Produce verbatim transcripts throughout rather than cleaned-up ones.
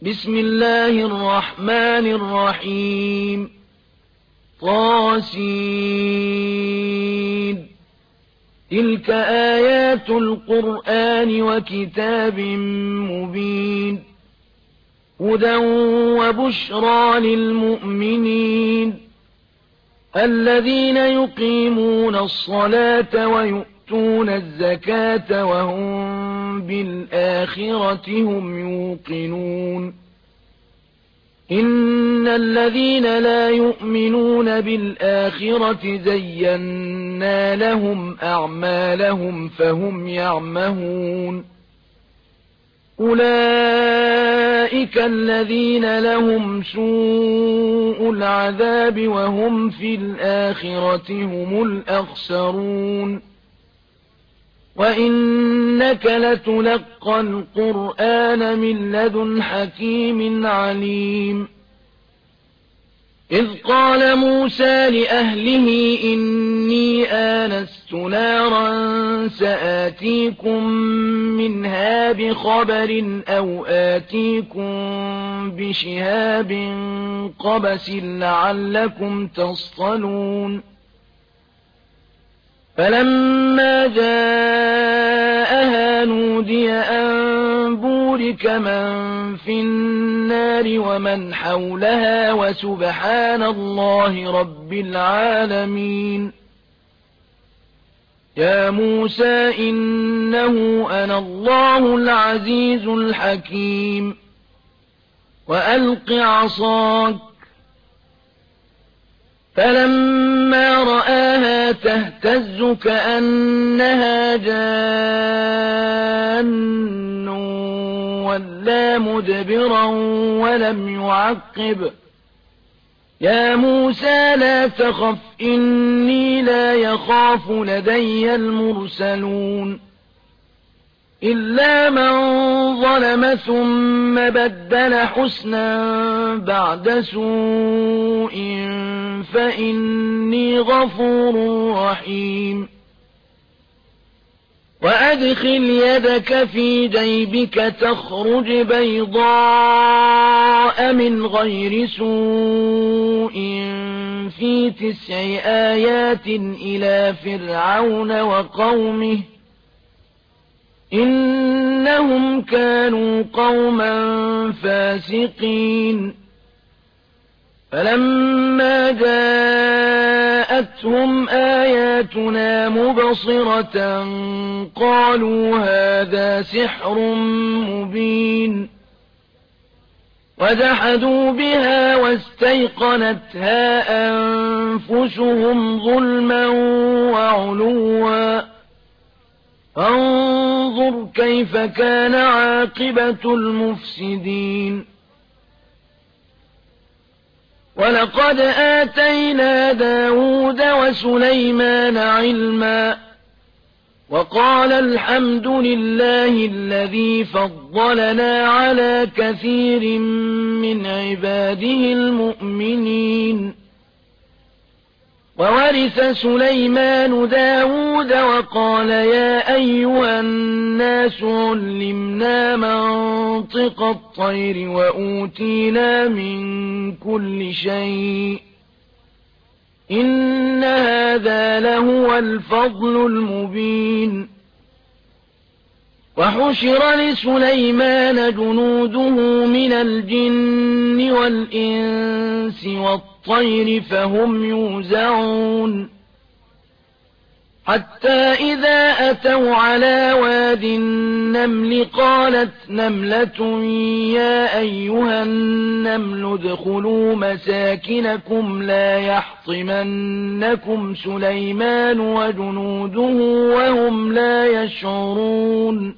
بسم الله الرحمن الرحيم طاسين تلك آيات القرآن وكتاب مبين هدى وبشرى للمؤمنين الذين يقيمون الصلاة ويؤتون الزكاة وهم بالآخرة هم يوقنون إن الذين لا يؤمنون بالآخرة زينا لهم أعمالهم فهم يعمهون أولئك الذين لهم سوء العذاب وهم في الآخرة هم الأخسرون وإنك لتلقى القرآن من لدن حكيم عليم إذ قال موسى لأهله إني آنست نارا سآتيكم منها بخبر أو آتيكم بشهاب قبس لعلكم تصطلون فلما جاءها نودي أن بورك من في النار ومن حولها وسبحان الله رب العالمين يا موسى إنه أنا الله العزيز الحكيم وألق عصاك فلما رآها تهتز كأنها جان ولا مدبرا ولم يعقب يا موسى لا تخف إني لا يخاف لدي المرسلون إلا من ظلم ثم بدل حسنا بعد سوء فإني غفور رحيم وأدخل يدك في جيبك تخرج بيضاء من غير سوء في تسع آيات إلى فرعون وقومه إنهم كانوا قوما فاسقين فلما جاءتهم آياتنا مبصرة قالوا هذا سحر مبين وجحدوا بها واستيقنتها أنفسهم ظلما وعلوا فانظر كيف كان عاقبة المفسدين ولقد آتينا داود وسليمان علما وقال الحمد لله الذي فضلنا على كثير من عباده المؤمنين وورث سليمان داود وقال يا أيها الناس علمنا منطق الطير وأوتينا من كل شيء إن هذا لهو الفضل المبين وحشر لسليمان جنوده من الجن والإنس والطير فهم يوزعون حتى إذا أتوا على واد النمل قالت نملة يا أيها النمل ادخلوا مساكنكم لا يحطمنكم سليمان وجنوده وهم لا يشعرون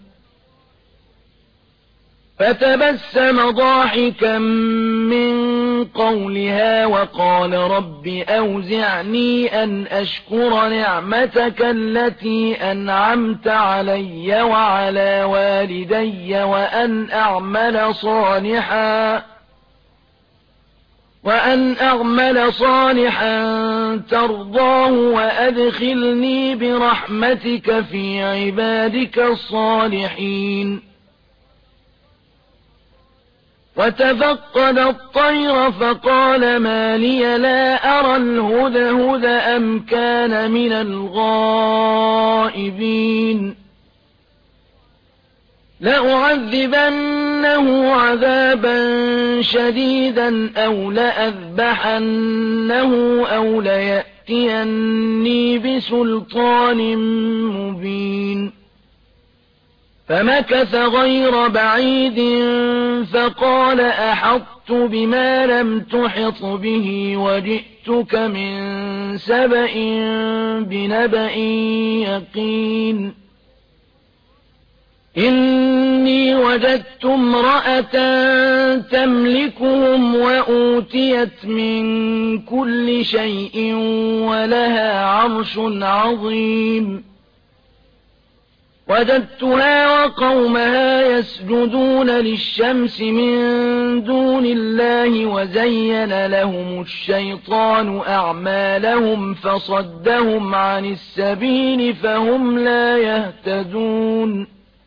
فتبسم ضاحكا من قولها وقال رب أوزعني أن أشكر نعمتك التي أنعمت علي وعلى والدي وأن أعمل صالحا وأن أعمل صالحا ترضاه وأدخلني برحمتك في عبادك الصالحين وتفقد الطير فقال ما لي لا أرى الهدهد أم كان من الغائبين لأعذبنه عذابا شديدا أو لأذبحنه أو ليأتيني بسلطان مبين فمكث غير بعيد فقال أحطت بما لم تحط به وجئتك من سبأ بنبأ يقين إني وجدت امرأة تملكهم وأوتيت من كل شيء ولها عرش عظيم وجدتها وقومها يسجدون للشمس من دون الله وزين لهم الشيطان أعمالهم فصدهم عن السبيل فهم لا يهتدون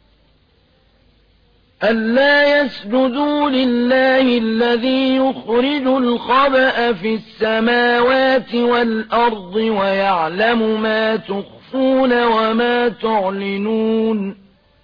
ألا يسجدوا لله الذي يخرج الخبأ في السماوات والأرض ويعلم ما تخفون وما تعلنون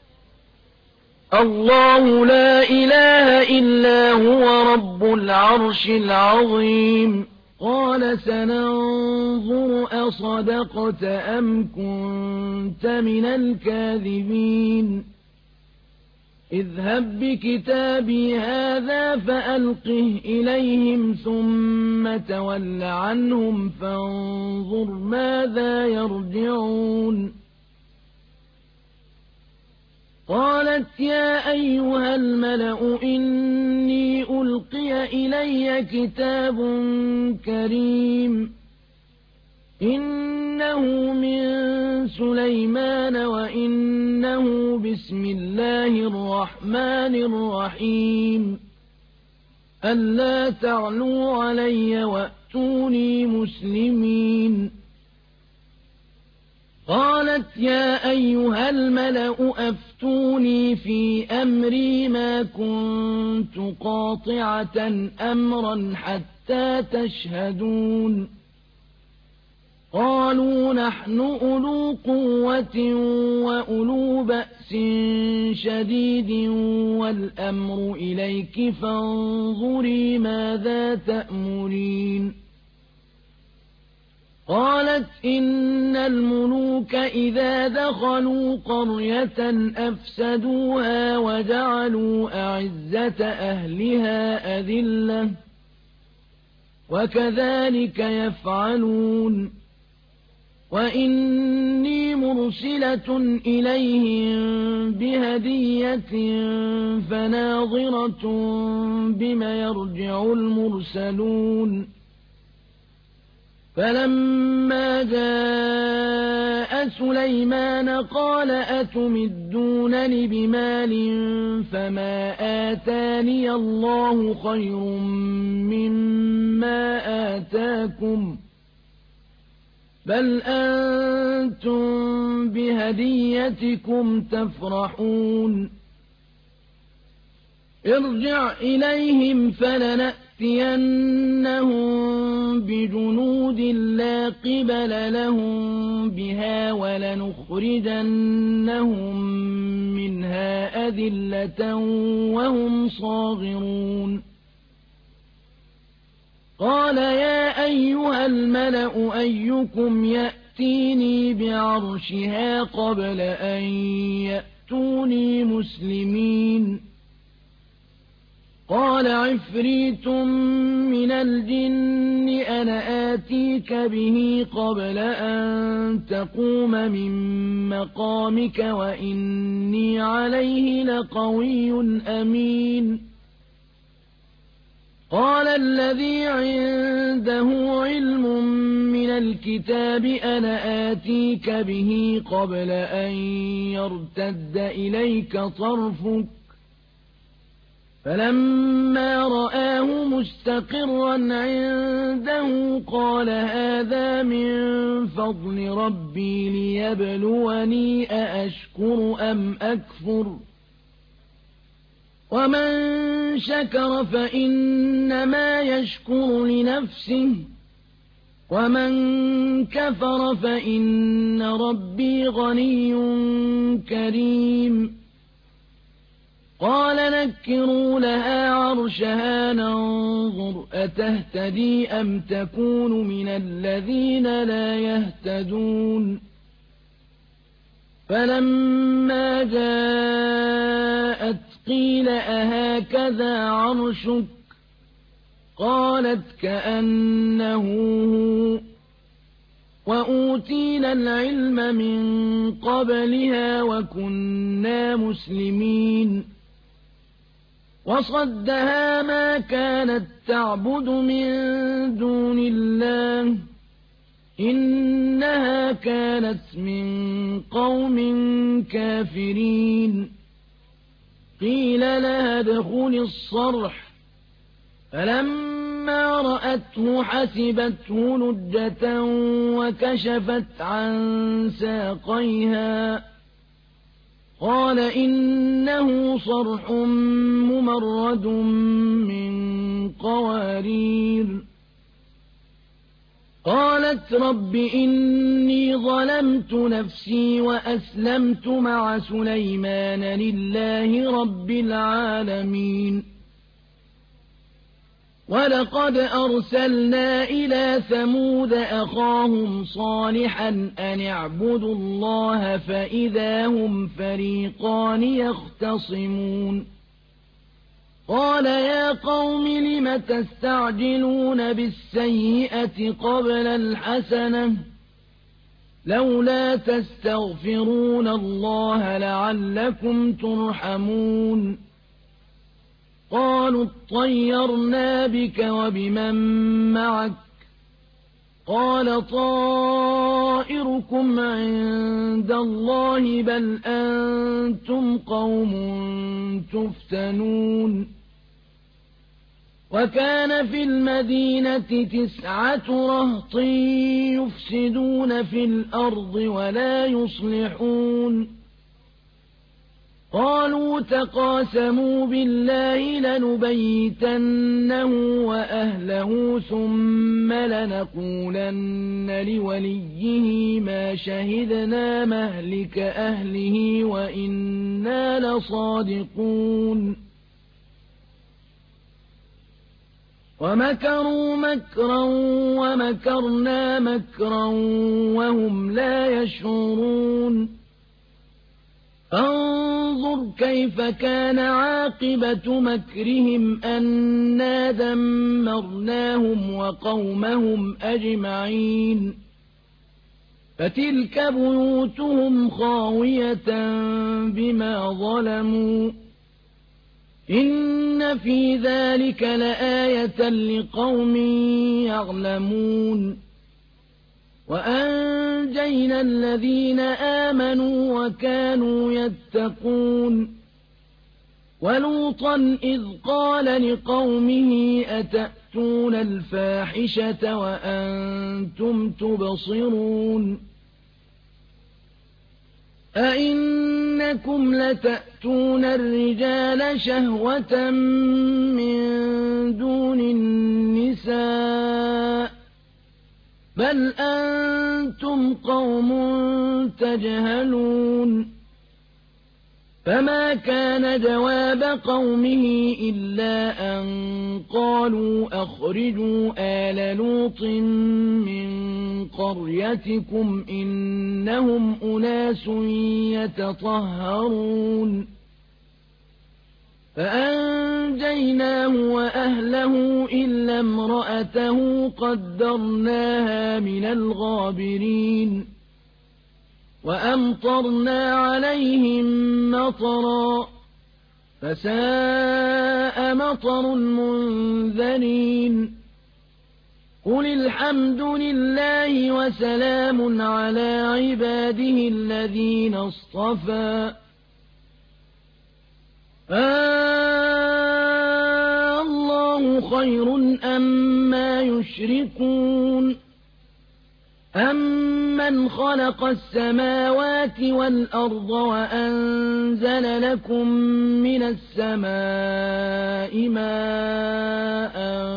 الله لا إله إلا هو رب العرش العظيم قال سننظر أصدقت أم كنت من الكاذبين اذهب بكتابي هذا فألقه إليهم ثم تول عنهم فانظر ماذا يرجعون قالت يا أيها الملأ إني ألقي إلي كتاب كريم إنه من سليمان وإنه بسم الله الرحمن الرحيم ألا تعلوا علي وأتوني مسلمين قالت يا أيها الملأ أفتوني في أمري ما كنت قاطعة أمرا حتى تشهدون قالوا نحن أولو قوة وأولو بأس شديد والأمر إليك فانظري ماذا تأمرين قالت إن الملوك إذا دخلوا قرية أفسدوها وجعلوا أعزة أهلها أذلة وكذلك يفعلون وإني مرسلة إليهم بهدية فناظرة بما يرجع المرسلون فلما جاء سليمان قال أتمدونني بمال فما آتاني الله خير مما آتاكم بل أنتم بهديتكم تفرحون ارجع إليهم فلنأتينهم بجنود لا قبل لهم بها ولنخرجنهم منها أذلة وهم صاغرون قال يا أيها الملأ أيكم يأتيني بعرشها قبل أن يأتوني مسلمين قال عفريت من الجن أنا آتيك به قبل أن تقوم من مقامك وإني عليه لقوي أمين قال الذي عنده علم من الكتاب أنا آتيك به قبل أن يرتد إليك طرفك فلما رآه مستقرا عنده قال هذا من فضل ربي ليبلوني أأشكر أم أكفر ومن شكر فإنما يشكر لنفسه ومن كفر فإن ربي غني كريم قال نكروا لها عرشها ننظر أتهتدي أم تكون من الذين لا يهتدون فلما جاءت قيل أهكذا عرشك قالت كأنه هو وأوتينا العلم من قبلها وكنا مسلمين وصدها ما كانت تعبد من دون الله إنها كانت من قوم كافرين قيل لها ادخلي الصرح فلما رأته حسبته لجة وكشفت عن ساقيها قال إنه صرح ممرد من قوارير قالت رب إني ظلمت نفسي وأسلمت مع سليمان لله رب العالمين ولقد أرسلنا إلى ثمود أخاهم صالحا أن اعبدوا الله فإذا هم فريقان يختصمون قال يا قوم لم تستعجلون بالسيئة قبل الحسنة لولا تستغفرون الله لعلكم ترحمون قالوا اطيرنا بك وبمن معك قال طائركم عند الله بل أنتم قوم تفتنون وكان في المدينة تسعة رهط يفسدون في الأرض ولا يصلحون قالوا تقاسموا بالله لنبيتنه وأهله ثم لنقولن لوليه ما شهدنا مهلك أهله وإنا لصادقون ومكروا مكرا ومكرنا مكرا وهم لا يشعرون فانظر كيف كان عاقبة مكرهم أنا دمرناهم وقومهم أجمعين فتلك بيوتهم خاوية بما ظلموا إن في ذلك لآية لقوم يعلمون وأنجينا الذين آمنوا وكانوا يتقون ولوطا إذ قال لقومه أتأتون الفاحشة وأنتم تبصرون أئنكم لتأتون الرجال شهوة من دون النساء بل أنتم قوم تجهلون فما كان جواب قومه إلا أن قالوا أخرجوا آل لوط من قريتكم إنهم أناس يتطهرون فأنجيناه وأهله إلا امرأته قدرناها من الغابرين وأمطرنا عليهم مطرا فساء مطر المنذرين قل الحمد لله وسلام على عباده الذين اصطفى آه الله خير أما يشركون أَمَّنْ خَلَقَ السَّمَاوَاتِ وَالْأَرْضَ وَأَنزَلَ لَكُم مِّنَ السَّمَاءِ مَاءً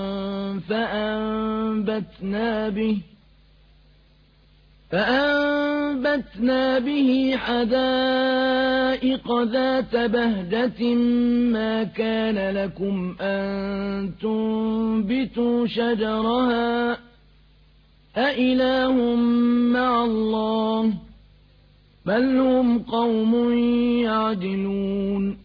فَأَنبَتْنَا بِهِ فَأَنبَتْنَا بِهِ حَدَائِقَ ذَاتَ بَهْجَةٍ مَّا كَانَ لَكُمْ أَن تُنبِتُوا شَجَرَهَا أَإِلَٰهٌ مَّعَ اللَّهِ ۚ بَلْ هُمْ قَوْمٌ يَعْدِلُونَ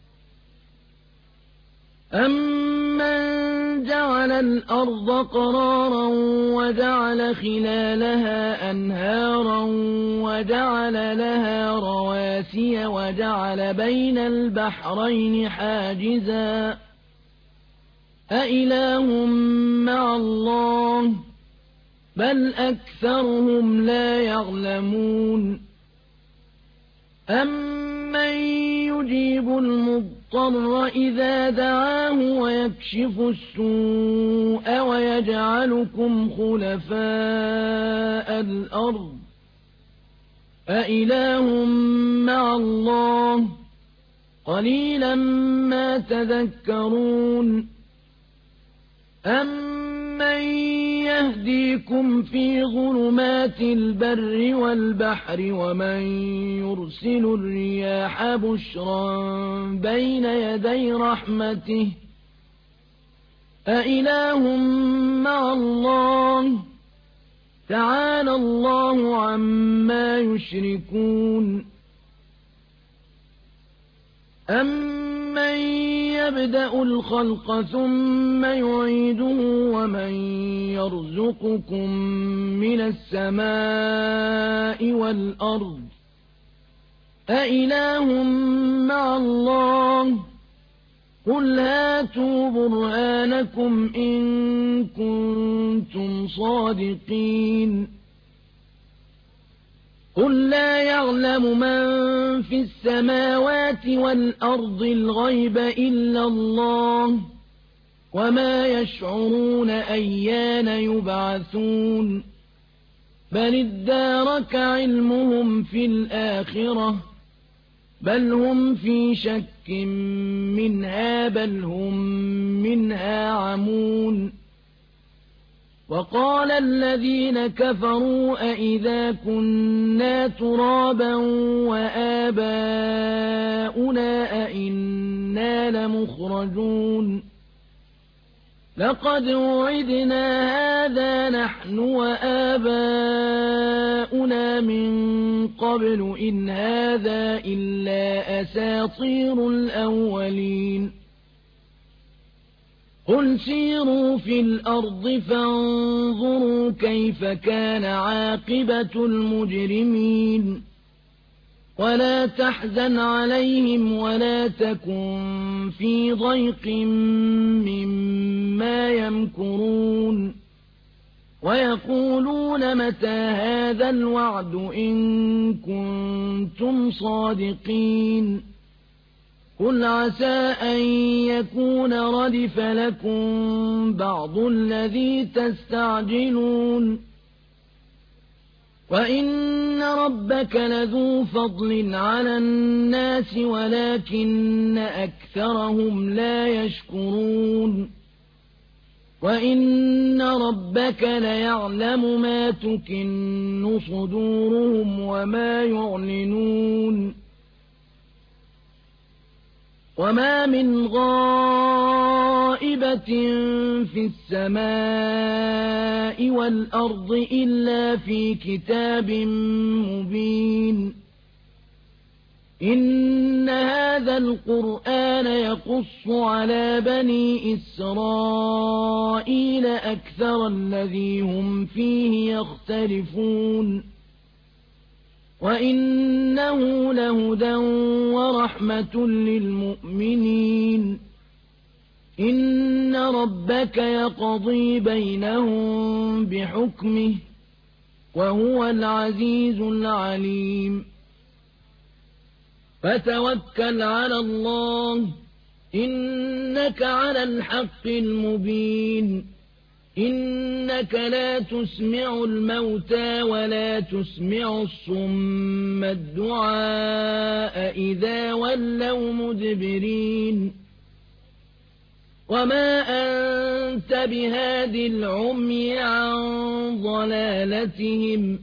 أَمَّن جَعَلَ الْأَرْضَ قَرَارًا وَجَعَلَ خِلَالَهَا أَنْهَارًا وَجَعَلَ لَهَا رَوَاسِيَ وَجَعَلَ بَيْنَ الْبَحْرَيْنِ حَاجِزًا أَإِلَٰهٌ مَّعَ اللَّهِ ۚ بَلْ أَكْثَرُهُمْ لَا يَعْلَمُونَ أَمَّن يُجِيبُ الْمُضْطَرَّ إِذَا دَعَاهُ وَيَكْشِفُ السُّوءَ وَيَجْعَلُكُمْ خُلَفَاءَ الْأَرْضِ أَإِلَٰهٌ مَّعَ اللَّهِ ۚ قَلِيلًا مَّا تَذَكَّرُونَ أَمَّن يَهْدِيكُمْ فِي ظُلُمَاتِ الْبَرِّ وَالْبَحْرِ وَمَن يُرْسِلُ الرِّيَاحَ بُشْرًا بَيْنَ يَدَيْ رَحْمَتِهِ أَإِلَٰهٌ مَّعَ اللَّهِ ۚ تَعَالَى اللَّهُ عَمَّا يُشْرِكُونَ أَمَّن يَبْدَأُ الْخَلْقَ ثُمَّ يُعِيدُهُ وَمَن يَرْزُقُكُم مِّنَ السَّمَاءِ وَالْأَرْضِ أَإِلَٰهٌ مَّعَ اللَّهِ ۚ قُلْ هَاتُوا بُرْهَانَكُمْ إِن كُنتُمْ صَادِقِينَ قُل لَّا يَعْلَمُ مَن فِي السَّمَاوَاتِ وَالْأَرْضِ الْغَيْبَ إِلَّا اللَّهُ ۚ وَمَا يَشْعُرُونَ أَيَّانَ يُبْعَثُونَ بَلِ ادَّارَكَ عِلْمُهُمْ فِي الْآخِرَةِ ۚ بَلْ هُمْ فِي شَكٍّ مِّنْهَا بَلْ هُم مِّنْهَا عَمُونَ وَقَالَ الَّذِينَ كَفَرُوا أَإِذَا كُنَّا تُرَابًا وَآبَاؤُنَا أَإِنَّا لَمُخْرَجُونَ لَقَدْ وُعِدْنَا هَٰذَا نَحْنُ وَآبَاؤُنَا مِن قَبْلُ إِنْ هَٰذَا إِلَّا أَسَاطِيرُ الْأَوَّلِينَ قُلْ سِيرُوا فِي الْأَرْضِ فَانظُرُوا كَيْفَ كَانَ عَاقِبَةُ الْمُجْرِمِينَ وَلَا تَحْزَنْ عَلَيْهِمْ وَلَا تَكُن فِي ضَيْقٍ مِّمَّا يَمْكُرُونَ وَيَقُولُونَ مَتَىٰ هَٰذَا الْوَعْدُ إِن كُنتُمْ صَادِقِينَ قُلْ عَسَىٰ أَن يَكُونَ رَدِفَ لَكُم بَعْضُ الَّذِي تَسْتَعْجِلُونَ وَإِنَّ رَبَّكَ لَذُو فَضْلٍ عَلَى النَّاسِ وَلَٰكِنَّ أَكْثَرَهُمْ لَا يَشْكُرُونَ وَإِنَّ رَبَّكَ لَيَعْلَمُ مَا تُكِنُّ صُدُورُهُمْ وَمَا يُعْلِنُونَ وَمَا مِنْ غَائِبَةٍ فِي السَّمَاءِ وَالْأَرْضِ إِلَّا فِي كِتَابٍ مُّبِينٍ إِنَّ هَٰذَا الْقُرْآنَ يَقُصُّ عَلَىٰ بَنِي إِسْرَائِيلَ أَكْثَرَ الَّذِي هُمْ فِيهِ يَخْتَلِفُونَ وَإِنَّهُ لَهُدًى وَرَحْمَةٌ لِّلْمُؤْمِنِينَ إِنَّ رَبَّكَ يَقْضِي بَيْنَهُم بِحُكْمِهِ ۚ وَهُوَ الْعَزِيزُ الْعَلِيمُ فَتَوَكَّلْ عَلَى اللَّهِ ۖ إِنَّكَ عَلَى الْحَقِّ الْمُبِينِ إنك لا تسمع الموتى ولا تسمع الصم الدعاء إذا ولوا مدبرين وما أنت بهاد العمي عن ضلالتهم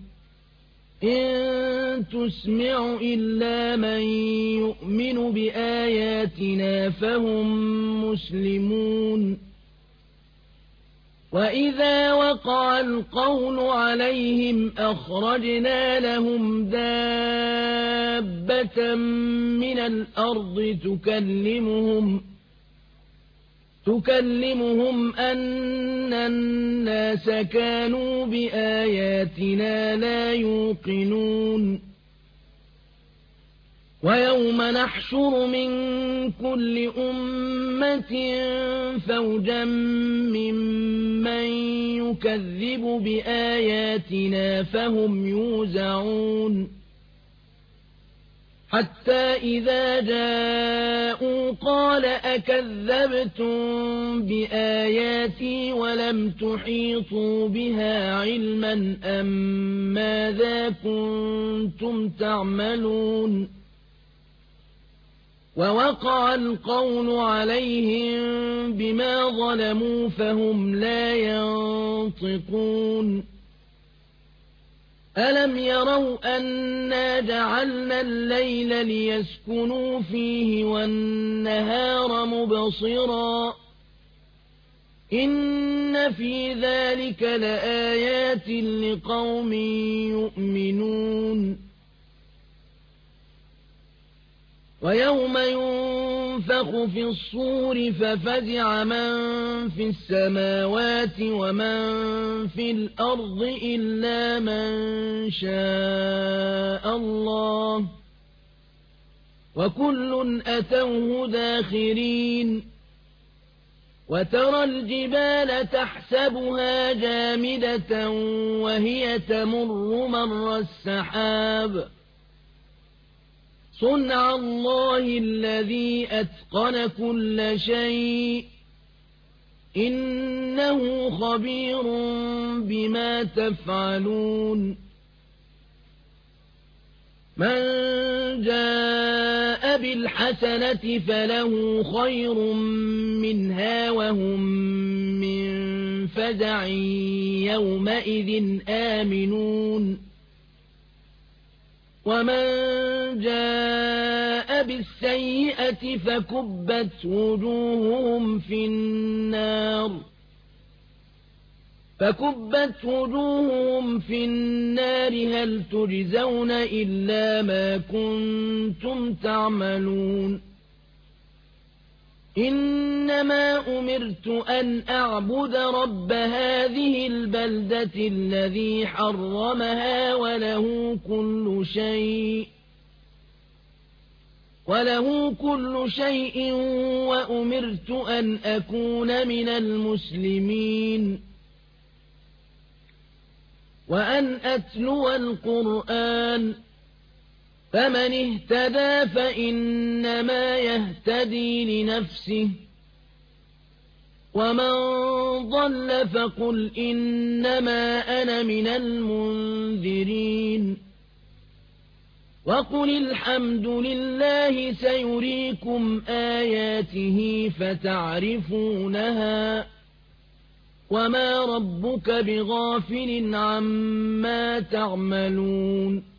إن تسمع إلا من يؤمن بآياتنا فهم مسلمون وإذا وقع القول عليهم أخرجنا لهم دابة من الأرض تكلمهم تكلمهم أن الناس كانوا بآياتنا لا يوقنون ويوم نحشر من كل أمة فوجا ممن يكذب بآياتنا فهم يوزعون حتى إذا جاءوا قال أكذبتم بآياتي ولم تحيطوا بها علما أم ماذا كنتم تعملون ووقع القول عليهم بما ظلموا فهم لا ينطقون ألم يروا أنا جعلنا الليل ليسكنوا فيه والنهار مبصرا إن في ذلك لآيات لقوم يؤمنون ويوم ينفخ في الصور ففزع من في السماوات ومن في الأرض إلا من شاء الله وكل أتوه داخرين وترى الجبال تحسبها جامدة وهي تمر مر السحاب صنع الله الذي أتقن كل شيء إنه خبير بما تفعلون من جاء بالحسنة فله خير منها وهم من فزع يومئذ آمنون ومن جاء بالسيئة فكبت وجوههم في النار فكبت وجوههم في النار هل تجزون إلا ما كنتم تعملون إنما أمرت أن أعبد رب هذه البلدة الذي حرمها وله كل شيء وله كل شيء وأمرت أن أكون من المسلمين وأن أتلو القرآن فمن اهتدى فإنما يهتدي لنفسه ومن ضل فقل إنما أنا من المنذرين وقل الحمد لله سيريكم آياته فتعرفونها وما ربك بغافل عما تعملون